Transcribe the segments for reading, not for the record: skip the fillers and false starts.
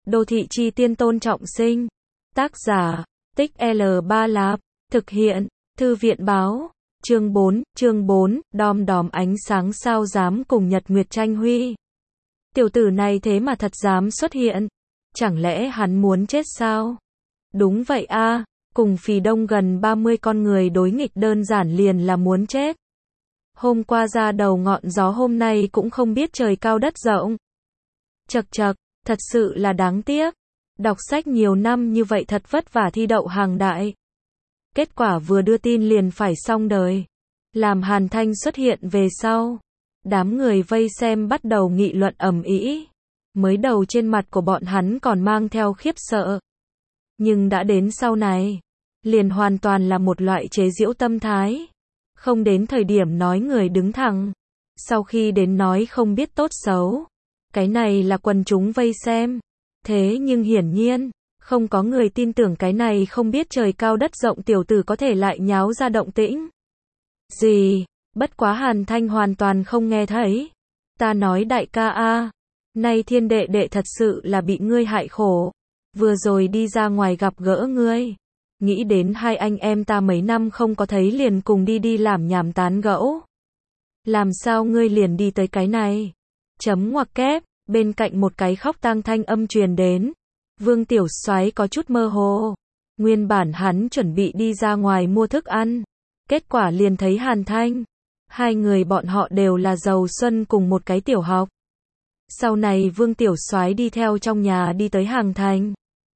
Đô thị chi tiên Tôn Trọng Sinh. Tác giả, Tích L3 Lạp. Thực hiện, Thư viện báo. Chương 4, đom đóm ánh sáng sao dám cùng Nhật Nguyệt tranh huy. Tiểu tử này thế mà thật dám xuất hiện. Chẳng lẽ hắn muốn chết sao? Đúng vậy a, cùng Phì Đông gần 30 con người đối nghịch đơn giản liền là muốn chết. Hôm qua ra đầu ngọn gió hôm nay cũng không biết trời cao đất rộng. Chậc chậc, thật sự là đáng tiếc. Đọc sách nhiều năm như vậy thật vất vả thi đậu hàng đại. Kết quả vừa đưa tin liền phải xong đời. Làm Hàn Thanh xuất hiện về sau. Đám người vây xem bắt đầu nghị luận ầm ĩ. Mới đầu trên mặt của bọn hắn còn mang theo khiếp sợ. Nhưng đã đến sau này, liền hoàn toàn là một loại chế giễu tâm thái. Không đến thời điểm nói người đứng thẳng. Sau khi đến nói không biết tốt xấu. Cái này là quần chúng vây xem. Thế nhưng hiển nhiên, không có người tin tưởng cái này không biết trời cao đất rộng tiểu tử có thể lại nháo ra động tĩnh. Gì? Bất quá Hàn Thanh hoàn toàn không nghe thấy. Ta nói đại ca a, nay Thiên đệ đệ thật sự là bị ngươi hại khổ. Vừa rồi đi ra ngoài gặp gỡ ngươi. Nghĩ đến hai anh em ta mấy năm không có thấy liền cùng đi làm nhảm tán gẫu. Làm sao ngươi liền đi tới cái này? Chấm ngoặc kép, bên cạnh một cái khóc tang thanh âm truyền đến. Vương Tiểu Soái có chút mơ hồ. Nguyên bản hắn chuẩn bị đi ra ngoài mua thức ăn. Kết quả liền thấy Hàn Thanh. Hai người bọn họ đều là giàu xuân cùng một cái tiểu học. Sau này Vương Tiểu Soái đi theo trong nhà đi tới Hàng Thành.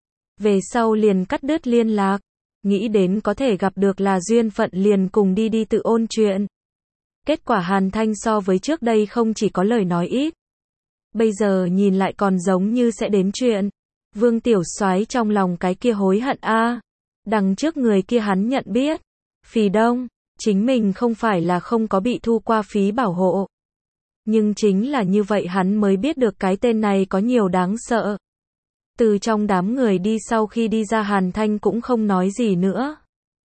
Về sau liền cắt đứt liên lạc. Nghĩ đến có thể gặp được là duyên phận liền cùng đi tự ôn chuyện. Kết quả Hàn Thanh so với trước đây không chỉ có lời nói ít. Bây giờ nhìn lại còn giống như sẽ đến chuyện. Vương Tiểu Soái trong lòng cái kia hối hận a. Đằng trước người kia hắn nhận biết. Phì Đông, chính mình không phải là không có bị thu qua phí bảo hộ. Nhưng chính là như vậy hắn mới biết được cái tên này có nhiều đáng sợ. Từ trong đám người đi sau khi đi ra Hàn Thanh cũng không nói gì nữa.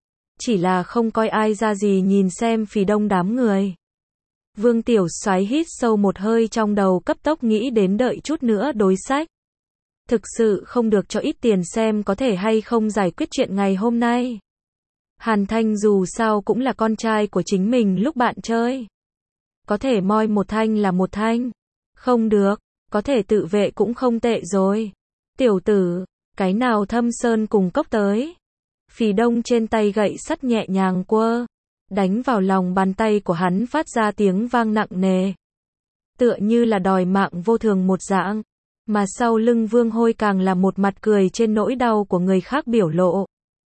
Chỉ là không coi ai ra gì nhìn xem Phì Đông đám người. Vương Tiểu Soái hít sâu một hơi trong đầu cấp tốc nghĩ đến đợi chút nữa đối sách. Thực sự không được cho ít tiền xem có thể hay không giải quyết chuyện ngày hôm nay. Hàn Thanh dù sao cũng là con trai của chính mình lúc bạn chơi. Có thể moi một thanh là một thanh. Không được, có thể tự vệ cũng không tệ rồi. Tiểu tử, cái nào thâm sơn cùng cốc tới. Phì Đông trên tay gậy sắt nhẹ nhàng quơ. Đánh vào lòng bàn tay của hắn phát ra tiếng vang nặng nề. Tựa như là đòi mạng vô thường một dạng. Mà sau lưng Vương Hôi càng là một mặt cười trên nỗi đau của người khác biểu lộ.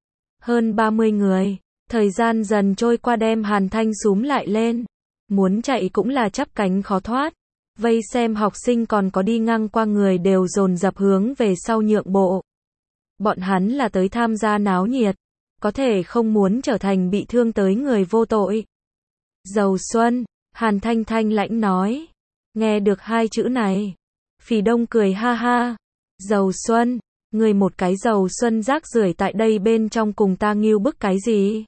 Hơn 30 người, thời gian dần trôi qua đem Hàn Thanh xúm lại lên. Muốn chạy cũng là chắp cánh khó thoát. Vây xem học sinh còn có đi ngang qua người đều dồn dập hướng về sau nhượng bộ. Bọn hắn là tới tham gia náo nhiệt. Có thể không muốn trở thành bị thương tới người vô tội. Giàu Xuân, Hàn Thanh thanh lãnh nói. Nghe được hai chữ này. Phì Đông cười ha ha. Giàu Xuân, người một cái giàu Xuân rác rưởi tại đây bên trong cùng ta nghiêu bức cái gì?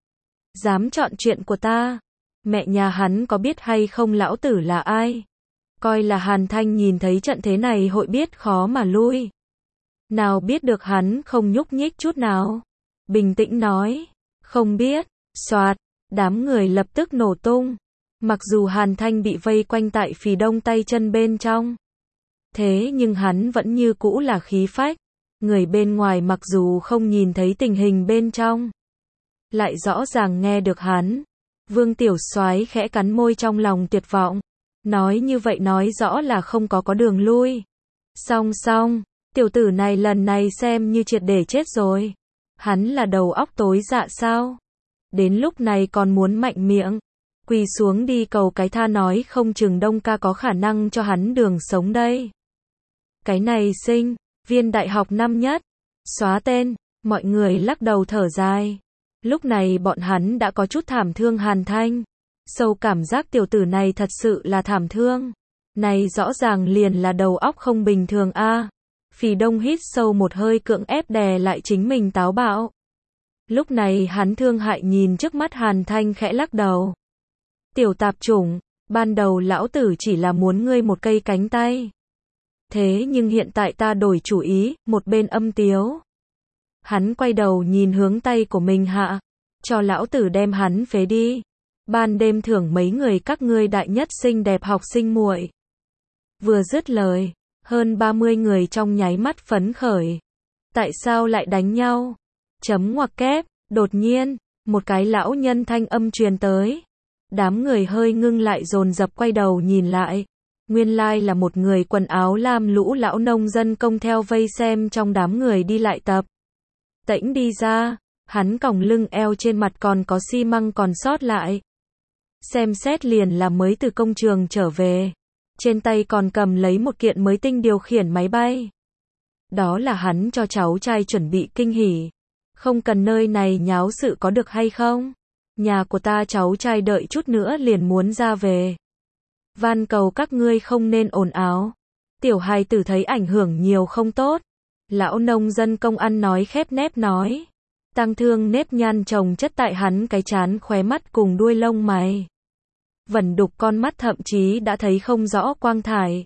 Dám chọn chuyện của ta. Mẹ nhà hắn có biết hay không lão tử là ai? Coi là Hàn Thanh nhìn thấy trận thế này hội biết khó mà lui. Nào biết được hắn không nhúc nhích chút nào. Bình tĩnh nói. Không biết. Soạt. Đám người lập tức nổ tung. Mặc dù Hàn Thanh bị vây quanh tại Phì Đông tay chân bên trong. Thế nhưng hắn vẫn như cũ là khí phách. Người bên ngoài mặc dù không nhìn thấy tình hình bên trong. Lại rõ ràng nghe được hắn. Vương Tiểu Soái khẽ cắn môi trong lòng tuyệt vọng. Nói như vậy nói rõ là không có đường lui. Song, tiểu tử này lần này xem như triệt để chết rồi. Hắn là đầu óc tối dạ sao? Đến lúc này còn muốn mạnh miệng. Quỳ xuống đi cầu cái tha nói không chừng Đông ca có khả năng cho hắn đường sống đây. Cái này sinh viên đại học năm nhất. Xóa tên, mọi người lắc đầu thở dài. Lúc này bọn hắn đã có chút thảm thương Hàn Thanh. Sâu cảm giác tiểu tử này thật sự là thảm thương. Này rõ ràng liền là đầu óc không bình thường a. Phì Đông hít sâu một hơi cưỡng ép đè lại chính mình táo bạo. Lúc này hắn thương hại nhìn trước mắt Hàn Thanh khẽ lắc đầu. Tiểu tạp chủng, ban đầu lão tử chỉ là muốn ngươi một cây cánh tay. Thế nhưng hiện tại ta đổi chủ ý, một bên âm tiếu. Hắn quay đầu nhìn hướng tay của mình hạ. Cho lão tử đem hắn phế đi. Ban đêm thưởng mấy người các ngươi đại nhất xinh đẹp học sinh muội. Vừa dứt lời, hơn 30 người trong nháy mắt phấn khởi. Tại sao lại đánh nhau? Chấm ngoặc kép, đột nhiên, một cái lão nhân thanh âm truyền tới. Đám người hơi ngưng lại dồn dập quay đầu nhìn lại. Nguyên lai là một người quần áo lam lũ lão nông dân công theo vây xem trong đám người đi lại tập. Tễnh đi ra, hắn còng lưng eo trên mặt còn có xi măng còn sót lại. Xem xét liền là mới từ công trường trở về. Trên tay còn cầm lấy một kiện mới tinh điều khiển máy bay. Đó là hắn cho cháu trai chuẩn bị kinh hỉ. Không cần nơi này nháo sự có được hay không? Nhà của ta cháu trai đợi chút nữa liền muốn ra về. Van cầu các ngươi không nên ồn ào. Tiểu hài tử thấy ảnh hưởng nhiều không tốt. Lão nông dân công ăn nói khép nép nói. Tang thương nếp nhăn chồng chất tại hắn cái trán khóe mắt cùng đuôi lông mày. Vẩn đục con mắt thậm chí đã thấy không rõ quang thải.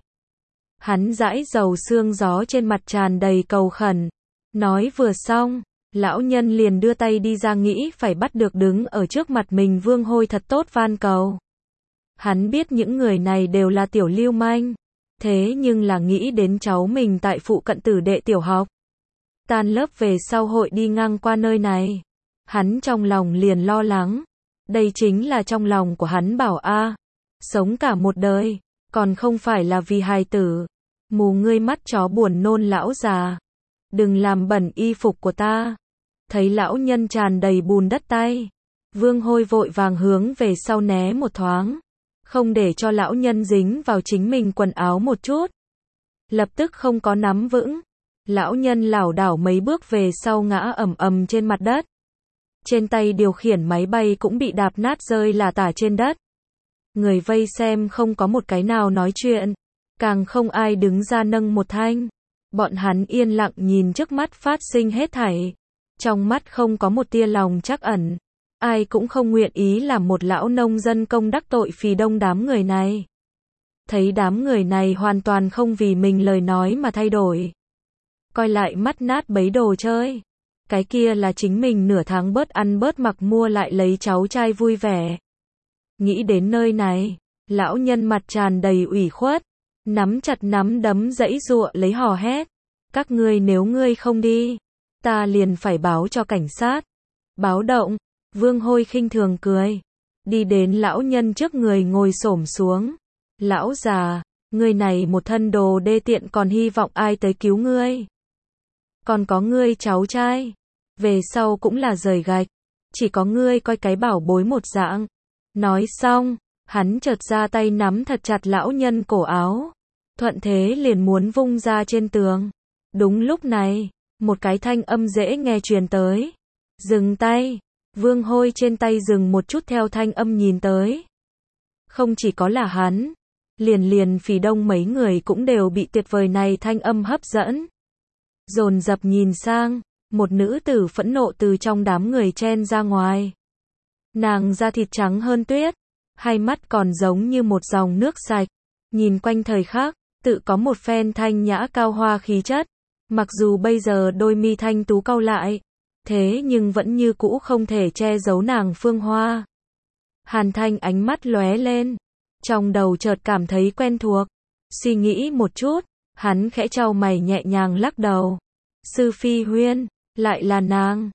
Hắn dãi dầu xương gió trên mặt tràn đầy cầu khẩn. Nói vừa xong, lão nhân liền đưa tay đi ra nghĩ phải bắt được đứng ở trước mặt mình Vương Hôi thật tốt van cầu. Hắn biết những người này đều là tiểu lưu manh. Thế nhưng là nghĩ đến cháu mình tại phụ cận tử đệ tiểu học. Tan lớp về sau hội đi ngang qua nơi này. Hắn trong lòng liền lo lắng. Đây chính là trong lòng của hắn bảo a, sống cả một đời, còn không phải là vì hài tử. Mù ngươi mắt chó buồn nôn lão già. Đừng làm bẩn y phục của ta. Thấy lão nhân tràn đầy bùn đất tay. Vương Hôi vội vàng hướng về sau né một thoáng. Không để cho lão nhân dính vào chính mình quần áo một chút. Lập tức không có nắm vững. Lão nhân lảo đảo mấy bước về sau ngã ầm ầm trên mặt đất. Trên tay điều khiển máy bay cũng bị đạp nát rơi lả tả trên đất. Người vây xem không có một cái nào nói chuyện. Càng không ai đứng ra nâng một thanh. Bọn hắn yên lặng nhìn trước mắt phát sinh hết thảy. Trong mắt không có một tia lòng trắc ẩn. Ai cũng không nguyện ý làm một lão nông dân công đắc tội phì đông đám người này. Thấy đám người này hoàn toàn không vì mình lời nói mà thay đổi. Coi lại mắt nát bấy đồ chơi. Cái kia là chính mình nửa tháng bớt ăn bớt mặc mua lại lấy cháu trai vui vẻ. Nghĩ đến nơi này, lão nhân mặt tràn đầy ủy khuất. Nắm chặt nắm đấm giãy giụa lấy hò hét. Các ngươi nếu ngươi không đi, ta liền phải báo cho cảnh sát. Báo động. Vương Hôi khinh thường cười. Đi đến lão nhân trước người ngồi xổm xuống. Lão già, ngươi này một thân đồ đê tiện còn hy vọng ai tới cứu ngươi. Còn có ngươi cháu trai. Về sau cũng là rời gạch. Chỉ có ngươi coi cái bảo bối một dạng. Nói xong, hắn chợt ra tay nắm thật chặt lão nhân cổ áo. Thuận thế liền muốn vung ra trên tường. Đúng lúc này, một cái thanh âm dễ nghe truyền tới. Dừng tay. Vương Hôi trên tay dừng một chút theo thanh âm nhìn tới. Không chỉ có là hắn, liền phì đông mấy người cũng đều bị tuyệt vời này thanh âm hấp dẫn. Dồn dập nhìn sang, một nữ tử phẫn nộ từ trong đám người chen ra ngoài. Nàng da thịt trắng hơn tuyết, hai mắt còn giống như một dòng nước sạch. Nhìn quanh thời khắc, tự có một phen thanh nhã cao hoa khí chất. Mặc dù bây giờ đôi mi thanh tú cau lại, thế nhưng vẫn như cũ không thể che giấu nàng phương hoa. Hàn Thanh ánh mắt lóe lên, trong đầu chợt cảm thấy quen thuộc. Suy nghĩ một chút, hắn khẽ chau mày nhẹ nhàng lắc đầu. Sư Phi Huyên, lại là nàng.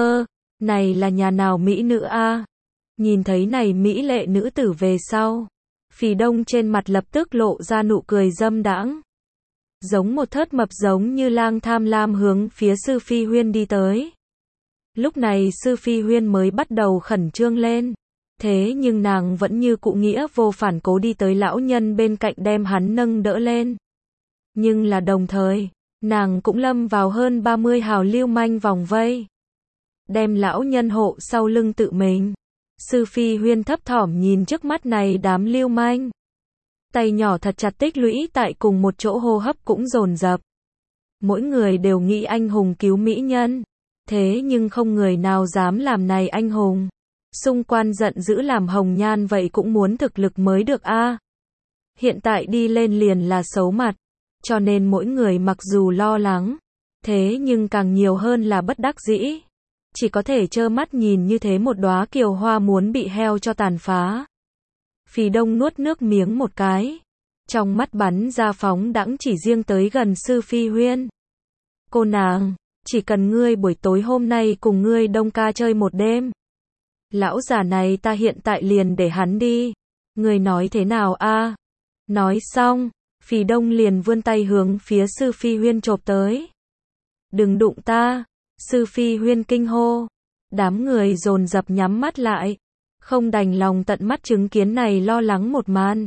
Này là nhà nào mỹ nữ a? Nhìn thấy này mỹ lệ nữ tử về sau, Phì Đông trên mặt lập tức lộ ra nụ cười dâm đãng. Giống một thớt mập giống như lang tham lam hướng phía Sư Phi Huyên đi tới. Lúc này Sư Phi Huyên mới bắt đầu khẩn trương lên. Thế nhưng nàng vẫn như cụ nghĩa vô phản cố đi tới lão nhân bên cạnh đem hắn nâng đỡ lên. Nhưng là đồng thời, nàng cũng lâm vào hơn 30 hào lưu manh vòng vây. Đem lão nhân hộ sau lưng tự mình. Sư Phi Huyên thấp thỏm nhìn trước mắt này đám lưu manh. Tay nhỏ thật chặt tích lũy tại cùng một chỗ hô hấp cũng dồn dập. Mỗi người đều nghĩ anh hùng cứu mỹ nhân. Thế nhưng không người nào dám làm này anh hùng. Xung quanh giận dữ làm hồng nhan vậy cũng muốn thực lực mới được a. Hiện tại đi lên liền là xấu mặt. cho nên mỗi người mặc dù lo lắng, thế nhưng càng nhiều hơn là bất đắc dĩ. Chỉ có thể trơ mắt nhìn như thế một đóa kiều hoa muốn bị heo cho tàn phá. Phì Đông nuốt nước miếng một cái. Trong mắt bắn ra phóng đãng chỉ riêng tới gần Sư Phi Huyên. Cô nàng, chỉ cần ngươi buổi tối hôm nay cùng ngươi Đông ca chơi một đêm. Lão già này ta hiện tại liền để hắn đi. Ngươi nói thế nào a? Nói xong, Phì Đông liền vươn tay hướng phía Sư Phi Huyên chộp tới. Đừng đụng ta, Sư Phi Huyên kinh hô. Đám người dồn dập nhắm mắt lại, không đành lòng tận mắt chứng kiến này lo lắng một màn.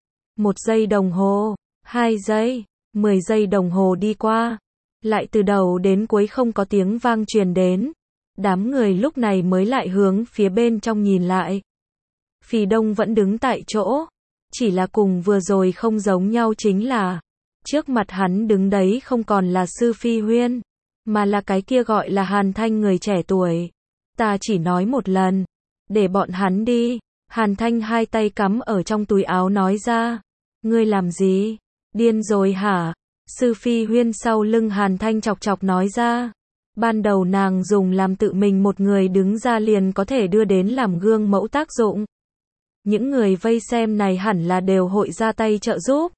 1 giây đồng hồ, 2 giây, 10 giây đồng hồ đi qua, lại từ đầu đến cuối không có tiếng vang truyền đến. Đám người lúc này mới lại hướng phía bên trong nhìn lại. Phì Đông vẫn đứng tại chỗ, chỉ là cùng vừa rồi không giống nhau chính là, trước mặt hắn đứng đấy không còn là Sư Phi Huyên, mà là cái kia gọi là Hàn Thanh người trẻ tuổi. Ta chỉ nói một lần, để bọn hắn đi. Hàn Thanh hai tay cắm ở trong túi áo nói ra. Ngươi làm gì? Điên rồi hả? Sư Phi Huyên sau lưng Hàn Thanh chọc chọc nói ra. Ban đầu nàng dùng làm tự mình một người đứng ra liền có thể đưa đến làm gương mẫu tác dụng. Những người vây xem này hẳn là đều hội ra tay trợ giúp.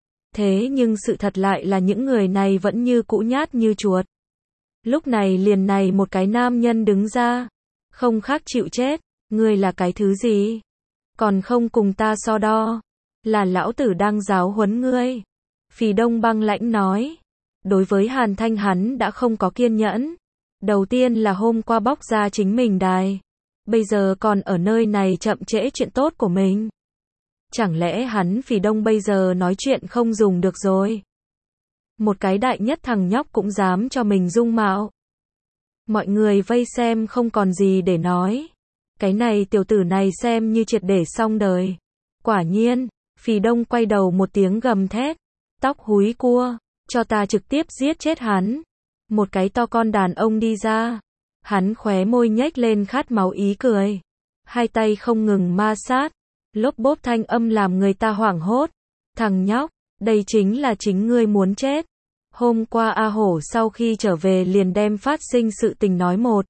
Thế nhưng sự thật lại là những người này vẫn như cũ nhát như chuột. Lúc này liền này một cái nam nhân đứng ra, không khác chịu chết. Ngươi là cái thứ gì? Còn không cùng ta so đo. Là lão tử đang giáo huấn ngươi. Phì Đông băng lãnh nói. Đối với Hàn Thanh hắn đã không có kiên nhẫn. Đầu tiên là hôm qua bóc ra chính mình đài. Bây giờ còn ở nơi này chậm trễ chuyện tốt của mình. Chẳng lẽ hắn Phì Đông bây giờ nói chuyện không dùng được rồi? Một cái đại nhất thằng nhóc cũng dám cho mình dung mạo. Mọi người vây xem không còn gì để nói. Cái này tiểu tử này xem như triệt để xong đời. Quả nhiên, Phì Đông quay đầu một tiếng gầm thét. Tóc húi cua, cho ta trực tiếp giết chết hắn. Một cái to con đàn ông đi ra. Hắn khóe môi nhếch lên khát máu ý cười. Hai tay không ngừng ma sát. Lốp bốp thanh âm làm người ta hoảng hốt. Thằng nhóc, đây chính là chính ngươi muốn chết. Hôm qua A Hổ sau khi trở về liền đem phát sinh sự tình nói một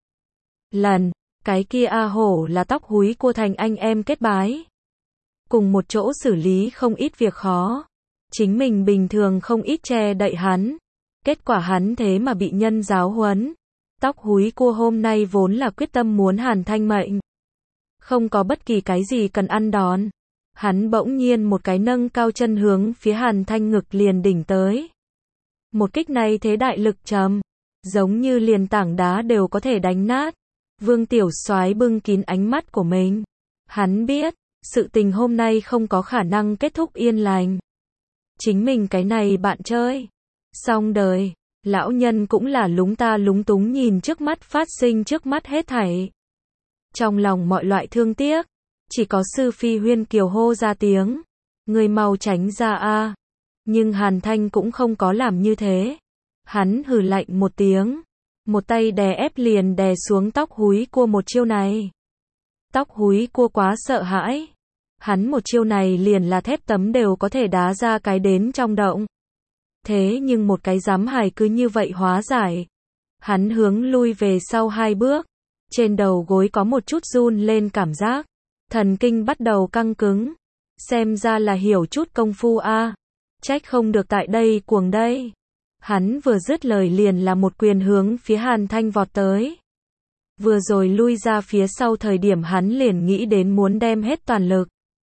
lần. Cái kia A Hổ là tóc húi cua thành anh em kết bái. Cùng một chỗ xử lý không ít việc khó. Chính mình bình thường không ít che đậy hắn. Kết quả hắn thế mà bị nhân giáo huấn. Tóc húi cua hôm nay vốn là quyết tâm muốn Hàn Thanh mệnh. Không có bất kỳ cái gì cần ăn đòn. Hắn bỗng nhiên một cái nâng cao chân hướng phía Hàn Thanh ngực liền đỉnh tới. Một kích này thế đại lực trầm. Giống như liền tảng đá đều có thể đánh nát. Vương Tiểu Soái bưng kín ánh mắt của mình. Hắn biết, sự tình hôm nay không có khả năng kết thúc yên lành. Chính mình cái này bạn chơi. Xong đời, lão nhân cũng là lúng ta lúng túng nhìn trước mắt phát sinh trước mắt hết thảy. Trong lòng mọi loại thương tiếc, chỉ có Sư Phi Huyên kiều hô ra tiếng. Người mau tránh ra a. Nhưng Hàn Thanh cũng không có làm như thế. Hắn hừ lạnh một tiếng. Một tay đè ép liền đè xuống tóc húi cua một chiêu này. Tóc húi cua quá sợ hãi. Hắn một chiêu này liền là thép tấm đều có thể đá ra cái đến trong động. Thế nhưng một cái giám hài cứ như vậy hóa giải. Hắn hướng lui về sau 2 bước. Trên đầu gối có một chút run lên cảm giác. Thần kinh bắt đầu căng cứng. Xem ra là hiểu chút công phu a. Trách không được tại đây cuồng đây. Hắn vừa dứt lời liền là một quyền hướng phía Hàn Thanh vọt tới. Vừa rồi lui ra phía sau thời điểm hắn liền nghĩ đến muốn đem hết toàn lực.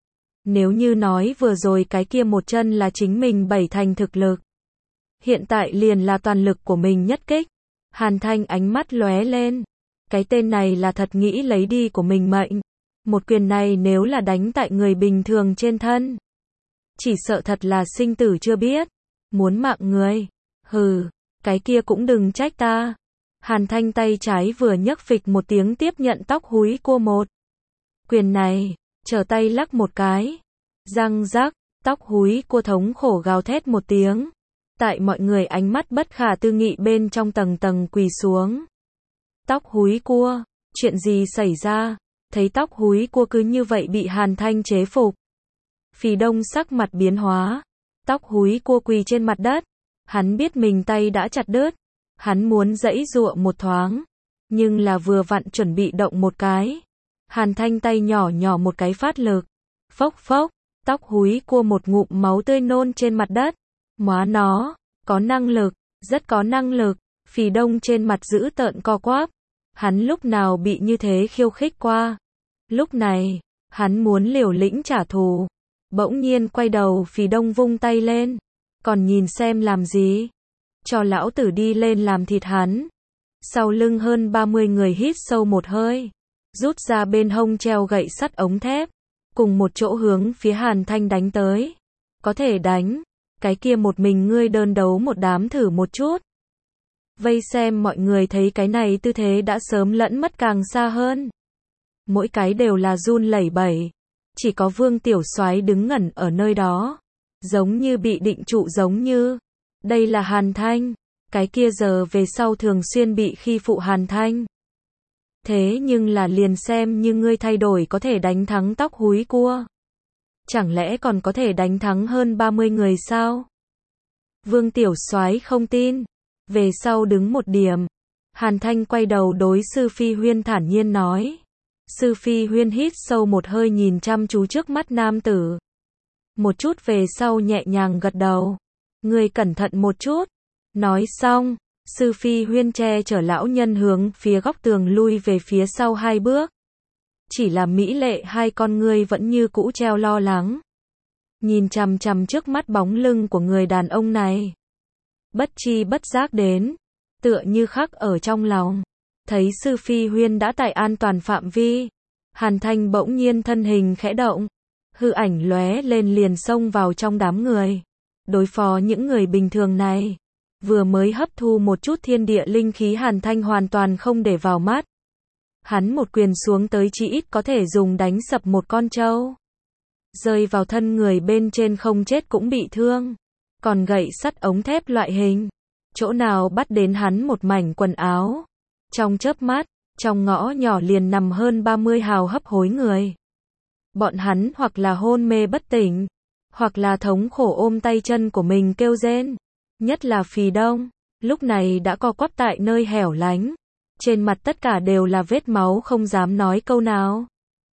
Nếu như nói vừa rồi cái kia một chân là chính mình 7 thành thực lực. Hiện tại liền là toàn lực của mình nhất kích. Hàn Thanh ánh mắt lóe lên. Cái tên này là thật nghĩ lấy đi của mình mệnh. Một quyền này nếu là đánh tại người bình thường trên thân. Chỉ sợ thật là sinh tử chưa biết. Muốn mạng người. Hừ, cái kia cũng đừng trách ta. Hàn Thanh tay trái vừa nhấc phịch một tiếng tiếp nhận tóc húi cua một. Quyền này, trở tay lắc một cái. Răng rắc, tóc húi cua thống khổ gào thét một tiếng. Tại mọi người ánh mắt bất khả tư nghị bên trong tầng tầng quỳ xuống. Tóc húi cua, chuyện gì xảy ra? Thấy tóc húi cua cứ như vậy bị Hàn Thanh chế phục. Phì Đông sắc mặt biến hóa. tóc húi cua quỳ trên mặt đất. Hắn biết mình tay đã chặt đứt. Hắn muốn giãy giụa một thoáng. Nhưng là vừa vặn chuẩn bị động một cái. Hàn Thanh tay nhỏ nhỏ một cái phát lực. Phốc phốc, tóc húi cua một ngụm máu tươi nôn trên mặt đất. Móa nó, có năng lực, rất có năng lực. Phì Đông trên mặt dữ tợn co quắp. Hắn lúc nào bị như thế khiêu khích qua. Lúc này, hắn muốn liều lĩnh trả thù. Bỗng nhiên quay đầu Phì Đông vung tay lên. Còn nhìn xem làm gì? Cho lão tử đi lên làm thịt hắn. Sau lưng hơn 30 người hít sâu một hơi. Rút ra bên hông treo gậy sắt ống thép. Cùng một chỗ hướng phía Hàn Thanh đánh tới. Có thể đánh. Cái kia một mình ngươi đơn đấu một đám thử một chút. Vây xem mọi người thấy cái này tư thế đã sớm lẫn mất càng xa hơn. Mỗi cái đều là run lẩy bẩy. Chỉ có Vương Tiểu Soái đứng ngẩn ở nơi đó. Giống như bị định trụ giống như. Đây là Hàn Thanh. Cái kia giờ về sau thường xuyên bị khi phụ Hàn Thanh. Thế nhưng là liền xem như ngươi thay đổi có thể đánh thắng tóc húi cua. Chẳng lẽ còn có thể đánh thắng hơn 30 người sao? Vương Tiểu Soái không tin. Về sau đứng một điểm. Hàn Thanh quay đầu đối Sư Phi Huyên thản nhiên nói. Sư Phi Huyên hít sâu một hơi nhìn chăm chú trước mắt nam tử. Một chút về sau nhẹ nhàng gật đầu. Ngươi cẩn thận một chút. Nói xong, Sư Phi Huyên che chở lão nhân hướng phía góc tường lui về phía sau 2 bước. Chỉ là mỹ lệ hai con ngươi vẫn như cũ treo lo lắng. Nhìn chằm chằm trước mắt bóng lưng của người đàn ông này. Bất chi bất giác đến, tựa như khắc ở trong lòng. Thấy Sư Phi Huyên đã tại an toàn phạm vi. Hàn Thanh bỗng nhiên thân hình khẽ động. Hư ảnh lóe lên liền xông vào trong đám người. Đối phó những người bình thường này. Vừa mới hấp thu một chút thiên địa linh khí Hàn Thanh hoàn toàn không để vào mắt. Hắn một quyền xuống tới chỉ ít có thể dùng đánh sập một con trâu. Rơi vào thân người bên trên không chết cũng bị thương. Còn gậy sắt ống thép loại hình. Chỗ nào bắt đến hắn một mảnh quần áo. Trong chớp mắt, trong ngõ nhỏ liền nằm hơn 30 hào hấp hối người. Bọn hắn hoặc là hôn mê bất tỉnh. Hoặc là thống khổ ôm tay chân của mình kêu rên. Nhất là Phì Đông, lúc này đã co quắp tại nơi hẻo lánh. Trên mặt tất cả đều là vết máu không dám nói câu nào.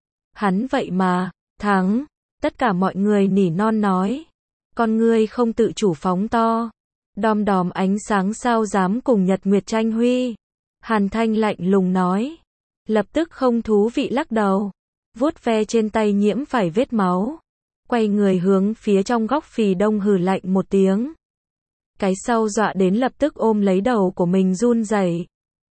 Hắn vậy mà, thắng, tất cả mọi người nỉ non nói. Con ngươi không tự chủ phóng to. Đom đóm ánh sáng sao dám cùng Nhật Nguyệt tranh huy. Hàn Thanh lạnh lùng nói. Lập tức không thú vị lắc đầu. Vuốt ve trên tay nhiễm phải vết máu. Quay người hướng phía trong góc Phì Đông hừ lạnh một tiếng. Cái sau dọa đến lập tức ôm lấy đầu của mình run rẩy.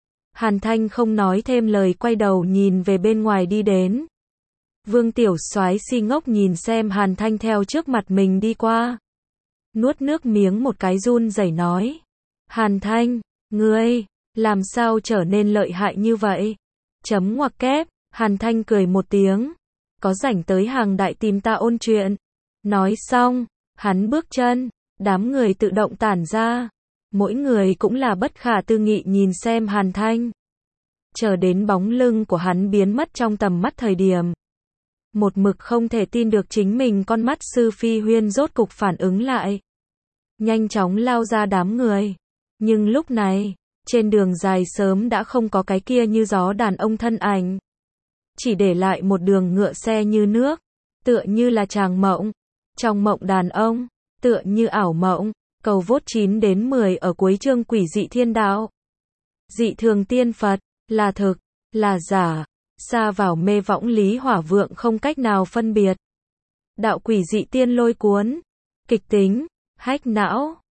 Hàn Thanh không nói thêm lời quay đầu nhìn về bên ngoài đi đến. Vương Tiểu Soái si ngốc nhìn xem Hàn Thanh theo trước mặt mình đi qua. Nuốt nước miếng một cái run rẩy nói. Hàn Thanh, ngươi, làm sao trở nên lợi hại như vậy? Chấm ngoặc kép, Hàn Thanh cười một tiếng. Có rảnh tới hàng đại tìm ta ôn chuyện. Nói xong, hắn bước chân. Đám người tự động tản ra. Mỗi người cũng là bất khả tư nghị nhìn xem Hàn Thanh. Chờ đến bóng lưng của hắn biến mất trong tầm mắt thời điểm. Một mực không thể tin được chính mình con mắt Sư Phi Huyên rốt cục phản ứng lại. Nhanh chóng lao ra đám người. Nhưng lúc này, trên đường dài sớm đã không có cái kia như gió đàn ông thân ảnh. Chỉ để lại một đường ngựa xe như nước. Tựa như là tràng mộng. Trong mộng đàn ông. Tựa như ảo mộng, cầu vốt 9 đến 10 ở cuối chương Quỷ Dị Thiên Đạo. Dị thường tiên Phật, là thực, là giả, xa vào mê võng lý hỏa vượng không cách nào phân biệt. Đạo Quỷ Dị Tiên Lôi Cuốn, kịch tính, hách não.